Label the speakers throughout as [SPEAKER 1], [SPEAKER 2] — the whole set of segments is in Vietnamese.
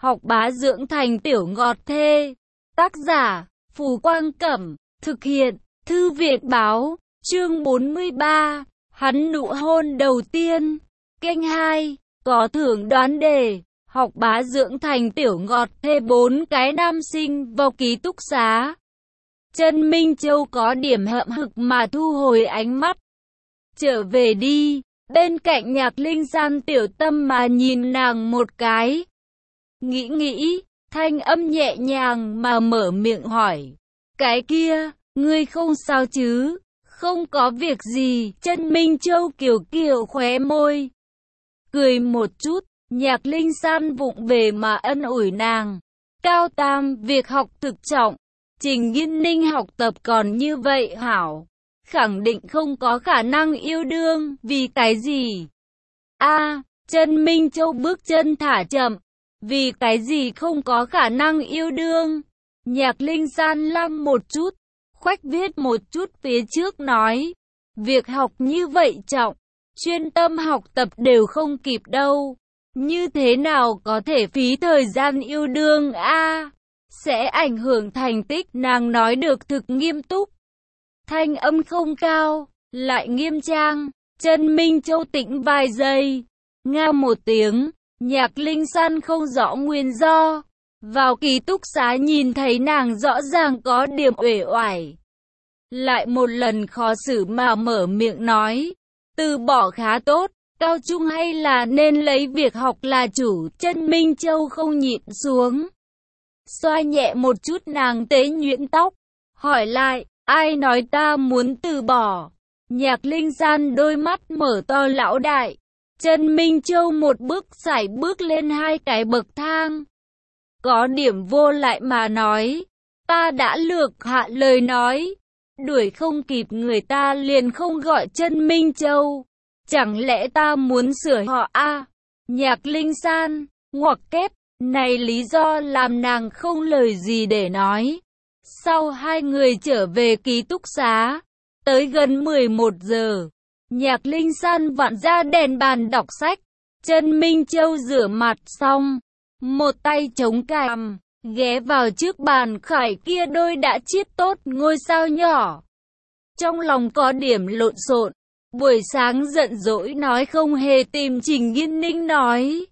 [SPEAKER 1] học bá dưỡng thành tiểu ngọt thê. Tác giả, Phù Quang Cẩm. Thực hiện, Thư viện Báo. Chương 43. Hắn nụ hôn đầu tiên. Kênh 2. Có thưởng đoán đề. Học bá dưỡng thành tiểu ngọt thê 4 cái nam sinh vào ký túc xá. Trần Minh Châu có điểm hậm hực mà thu hồi ánh mắt. Trở về đi. Bên cạnh Nhạc Linh San tiểu tâm mà nhìn nàng một cái. Nghĩ, thanh âm nhẹ nhàng mà mở miệng hỏi. Cái kia, ngươi không sao chứ? Không có việc gì. Trần Minh Châu kiều khóe môi. Cười một chút, Nhạc Linh San vụng về mà ân ủi nàng. Cao tam, việc học thực trọng. Trình Nghiên Ninh học tập còn như vậy hảo. Khẳng định không có khả năng yêu đương, vì cái gì? Trần Minh Châu bước chân thả chậm. Vì cái gì không có khả năng yêu đương? Nhạc Linh San lăng một chút, khoách viết một chút phía trước nói. Việc học như vậy trọng, chuyên tâm học tập đều không kịp đâu. Như thế nào có thể phí thời gian yêu đương sẽ ảnh hưởng thành tích, nàng nói được thực nghiêm túc. Thanh âm không cao, lại nghiêm trang. Trần Minh Châu tĩnh vài giây, nga một tiếng. Nhạc Linh San không rõ nguyên do. Vào ký túc xá nhìn thấy nàng rõ ràng có điểm uể oải. Lại một lần khó xử mà mở miệng nói. Từ bỏ khá tốt, cao trung hay là nên lấy việc học là chủ. Trần Minh Châu không nhịn xuống. Xoa nhẹ một chút nàng tế nhuyễn tóc. Hỏi lại, ai nói ta muốn từ bỏ? Nhạc Linh San đôi mắt mở to lão đại. Trần Minh Châu một bước sải bước lên 2 cái bậc thang. Có điểm vô lại mà nói. Ta đã lược hạ lời nói. Đuổi không kịp người ta liền không gọi Trần Minh Châu. Chẳng lẽ ta muốn sửa họ Nhạc Linh San, ngoặc kép, này lý do làm nàng không lời gì để nói. Sau 2 người trở về ký túc xá, tới gần 11 giờ. Nhạc Linh San vặn ra đèn bàn đọc sách. Trần Minh Châu rửa mặt xong, một tay chống cằm, ghé vào trước bàn khải kia đôi đã chiết tốt ngôi sao nhỏ. Trong lòng có điểm lộn xộn. Buổi sáng giận dỗi nói không hề tìm Trình Nghiên Ninh nói.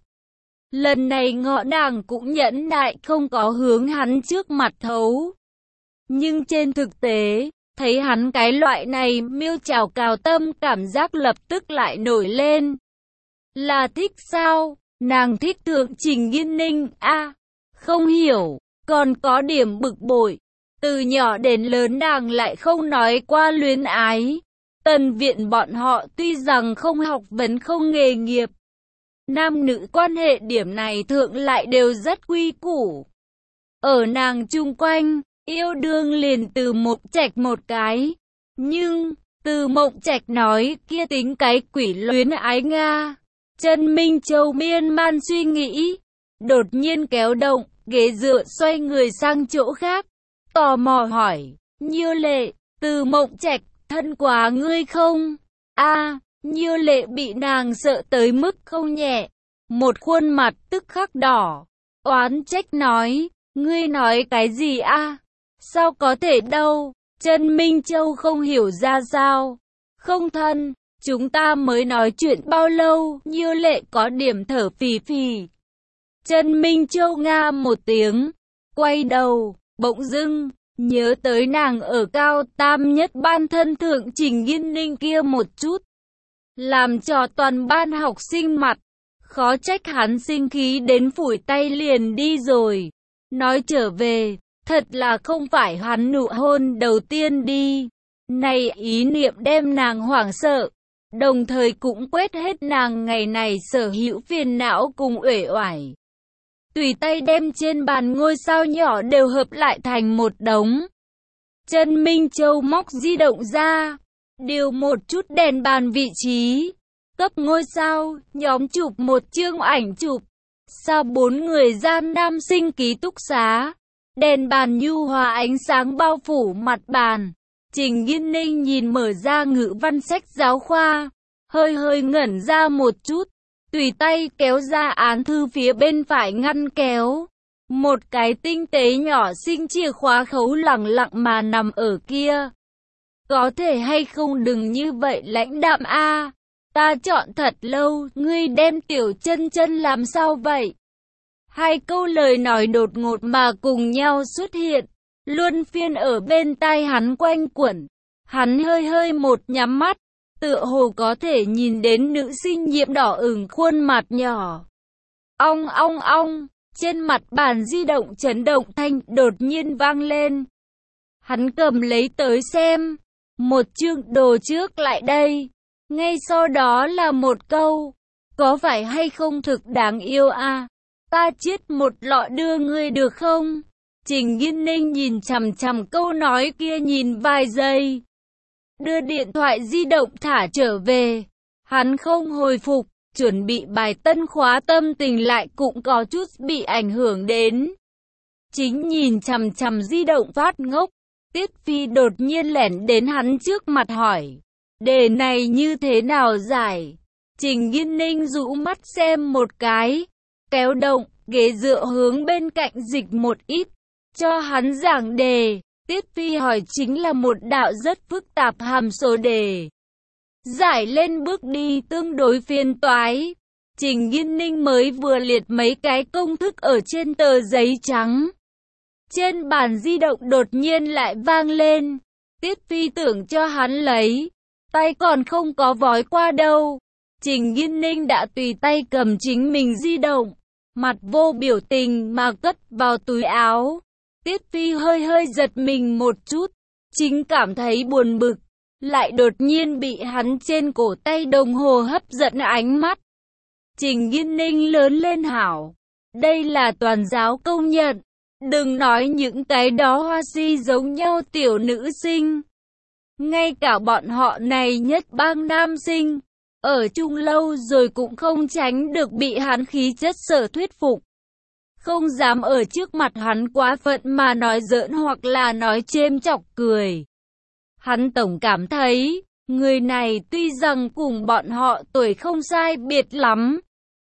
[SPEAKER 1] Lần này ngọ nàng cũng nhẫn nại không có hướng hắn trước mặt thấu. Nhưng trên thực tế, thấy hắn cái loại này miêu trào cào tâm, cảm giác lập tức lại nổi lên. Là thích sao? Nàng thích thượng Trình Nghiên Ninh không hiểu, còn có điểm bực bội. Từ nhỏ đến lớn nàng lại không nói qua luyến ái. Tần viện bọn họ tuy rằng không học vấn không nghề nghiệp, nam nữ quan hệ điểm này thượng lại đều rất quy củ. Ở nàng chung quanh, yêu đương liền Từ Mộng Trạch một cái. Nhưng, Từ Mộng Trạch nói kia tính cái quỷ luyến ái Nga. Trần Minh Châu miên man suy nghĩ, đột nhiên kéo động, ghế dựa xoay người sang chỗ khác. Tò mò hỏi, Như Lệ, Từ Mộng Trạch, thân quá ngươi không? Như Lệ bị nàng sợ tới mức không nhẹ. Một khuôn mặt tức khắc đỏ, oán trách nói, ngươi nói cái gì Sao có thể đâu? Trần Minh Châu không hiểu ra sao. Không thân, chúng ta mới nói chuyện bao lâu? Như Lệ có điểm thở phì phì. Trần Minh Châu nga một tiếng, quay đầu, bỗng dưng nhớ tới nàng ở cao tam nhất ban thân thượng Trình Nghiên Ninh kia một chút, làm cho toàn ban học sinh mặt. Khó trách hắn sinh khí đến phủi tay liền đi rồi. Nói trở về, thật là không phải hắn nụ hôn đầu tiên đi. Này ý niệm đem nàng hoảng sợ, đồng thời cũng quét hết nàng ngày này sở hữu phiền não cùng uể oải. Tùy tay đem trên bàn ngôi sao nhỏ đều hợp lại thành một đống. Trần Minh Châu móc di động ra, điều một chút đèn bàn vị trí, cấp ngôi sao, nhóm chụp một chương ảnh chụp. Sau 4 người gian nam sinh ký túc xá, đèn bàn nhu hòa ánh sáng bao phủ mặt bàn. Trình Nghiên Ninh nhìn mở ra ngữ văn sách giáo khoa, hơi ngẩn ra một chút. tùy tay kéo ra án thư phía bên phải ngăn kéo. Một cái tinh tế nhỏ xinh chìa khóa khấu lẳng lặng mà nằm ở kia. Có thể hay không đừng như vậy lãnh đạm a. Ta chọn thật lâu, ngươi đem Tiểu Chân Chân làm sao vậy? Hai câu lời nói đột ngột mà cùng nhau xuất hiện, luân phiên ở bên tai hắn quanh quẩn. Hắn hơi hơi một nhắm mắt, tựa hồ có thể nhìn đến nữ sinh nhiễm đỏ ửng khuôn mặt nhỏ. Ong ong ong, trên mặt bàn di động chấn động thanh đột nhiên vang lên. Hắn cầm lấy tới xem, một chương đồ trước lại đây. Ngay sau đó là một câu, có phải hay không thực đáng yêu a? Ta chiết một lọ đưa ngươi được không? Trình Nghiên Ninh nhìn chằm chằm câu nói kia nhìn vài giây. Đưa điện thoại di động thả trở về. Hắn không hồi phục, chuẩn bị bài tân khóa tâm tình lại cũng có chút bị ảnh hưởng đến. Chính nhìn chằm chằm di động phát ngốc, Tiết Phi đột nhiên lẻn đến hắn trước mặt hỏi. Đề này như thế nào giải? Trình Nghiên Ninh rũ mắt xem một cái, kéo động, ghế dựa hướng bên cạnh dịch một ít, cho hắn giảng đề. Tiết Phi hỏi chính là một đạo rất phức tạp hàm số đề. Giải lên bước đi tương đối phiền toái. Trình Nghiên Ninh mới vừa liệt mấy cái công thức ở trên tờ giấy trắng. Trên bàn di động đột nhiên lại vang lên. Tiết Phi tưởng cho hắn lấy, tay còn không có vói qua đâu. Trình Nghiên Ninh đã tùy tay cầm chính mình di động, mặt vô biểu tình mà cất vào túi áo. Tiết Phi hơi hơi giật mình một chút, chính cảm thấy buồn bực, lại đột nhiên bị hắn trên cổ tay đồng hồ hấp dẫn ánh mắt. Trình Nghiên Ninh lớn lên hảo, đây là toàn giáo công nhận, đừng nói những cái đó hoa si giống nhau tiểu nữ sinh. Ngay cả bọn họ này nhất bang nam sinh, ở chung lâu rồi cũng không tránh được bị hắn khí chất sở thuyết phục. Không dám ở trước mặt hắn quá phận mà nói giỡn hoặc là nói chêm chọc cười. Hắn tổng cảm thấy, người này tuy rằng cùng bọn họ tuổi không sai biệt lắm.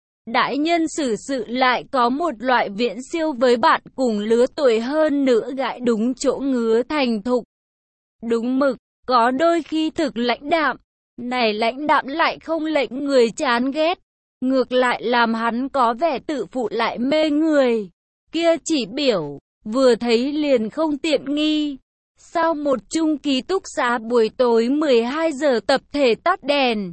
[SPEAKER 1] Đại nhân xử sự lại có một loại viễn siêu với bạn cùng lứa tuổi hơn nữa gãi đúng chỗ ngứa thành thục. Đúng mực, có đôi khi thực lãnh đạm, này lãnh đạm lại không lệnh người chán ghét. Ngược lại làm hắn có vẻ tự phụ lại mê người. Kia chỉ biểu, vừa thấy liền không tiện nghi. Sau một chung ký túc xá buổi tối 12 giờ tập thể tắt đèn.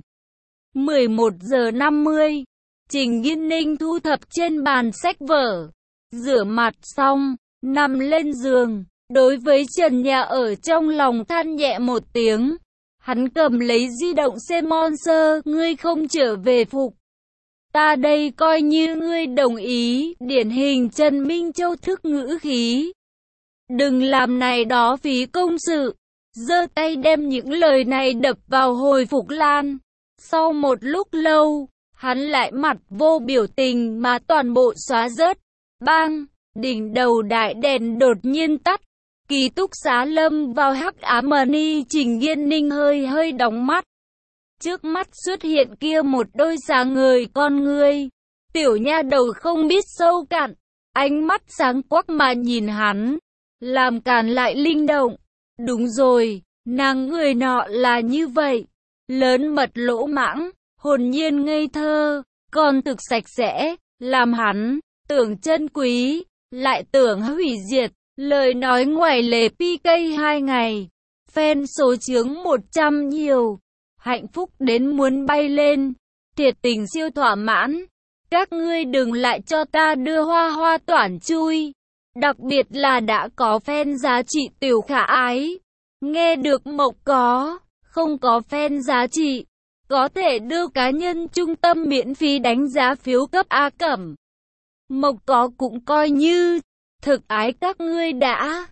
[SPEAKER 1] 11 giờ 50, Trình Nghiên Ninh thu thập trên bàn sách vở. Rửa mặt xong, nằm lên giường. Đối với trần nhà ở trong lòng than nhẹ một tiếng. Hắn cầm lấy di động xem Monster, ngươi không trở về phục. Ta đây coi như ngươi đồng ý, điển hình Trần Minh Châu thức ngữ khí. Đừng làm này đó phí công sự. Giơ tay đem những lời này đập vào hồi Phục Lan. Sau một lúc lâu, hắn lại mặt vô biểu tình mà toàn bộ xóa rớt. Bang, đỉnh đầu đại đèn đột nhiên tắt. Ký túc xá lâm vào hắc ám ni. Trình Nghiên Ninh hơi hơi đóng mắt. Trước mắt xuất hiện kia một đôi sáng ngời con ngươi. Tiểu nha đầu không biết sâu cạn, ánh mắt sáng quắc mà nhìn hắn, làm càn lại linh động. Đúng rồi, nàng người nọ là như vậy, lớn mật lỗ mãng, hồn nhiên ngây thơ, còn thực sạch sẽ, làm hắn tưởng chân quý, lại tưởng hủy diệt. Lời nói ngoài lề PK 2 ngày, fan số chướng 100 nhiều. Hạnh phúc đến muốn bay lên, thiệt tình siêu thỏa mãn. Các ngươi đừng lại cho ta đưa hoa hoa toản chui. Đặc biệt là đã có fan giá trị tiểu khả ái. Nghe được Mộc có, không có fan giá trị. Có thể đưa cá nhân trung tâm miễn phí đánh giá phiếu cấp A cẩm. Mộc có cũng coi như, thực ái các ngươi đã.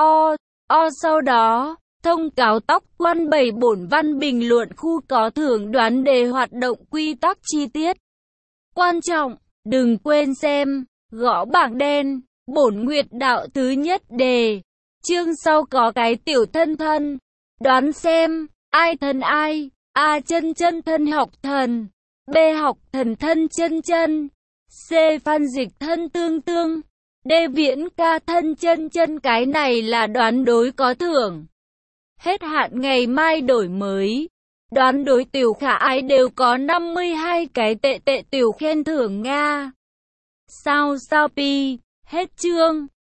[SPEAKER 1] Sau đó. Thông cáo tóc quan 7 bổn văn bình luận khu có thưởng đoán đề hoạt động quy tắc chi tiết. Quan trọng, đừng quên xem, gõ bảng đen, bổn nguyệt đạo thứ nhất đề. Chương sau có cái tiểu thân thân. Đoán xem, ai thân ai, chân thân học thần. B. Học thần thân chân chân. C. Phan dịch thân tương tương. D. Viễn ca thân chân chân. Cái này là đoán đối có thưởng. Hết hạn ngày mai đổi mới. Đoán đối tiểu khả ái đều có 52 cái tệ tiểu khen thưởng Nga. Sao pi. Hết chương.